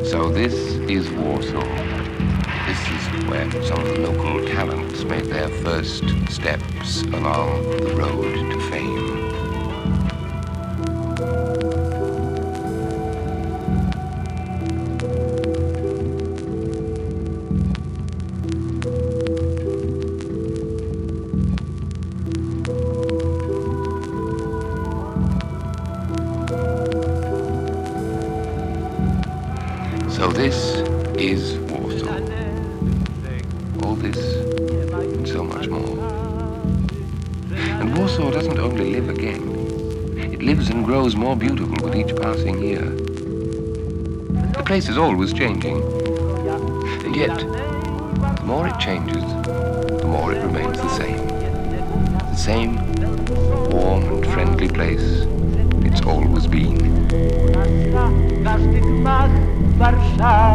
So this is Warsaw. This is where some of the local talents made their first steps along the road to fame. So this is Warsaw. All this and so much more. And Warsaw doesn't only live again. It lives and grows more beautiful with each passing year. The place is always changing. And yet, the more it changes, the more it remains the same. The same warm and friendly place it's always been. Warszawa.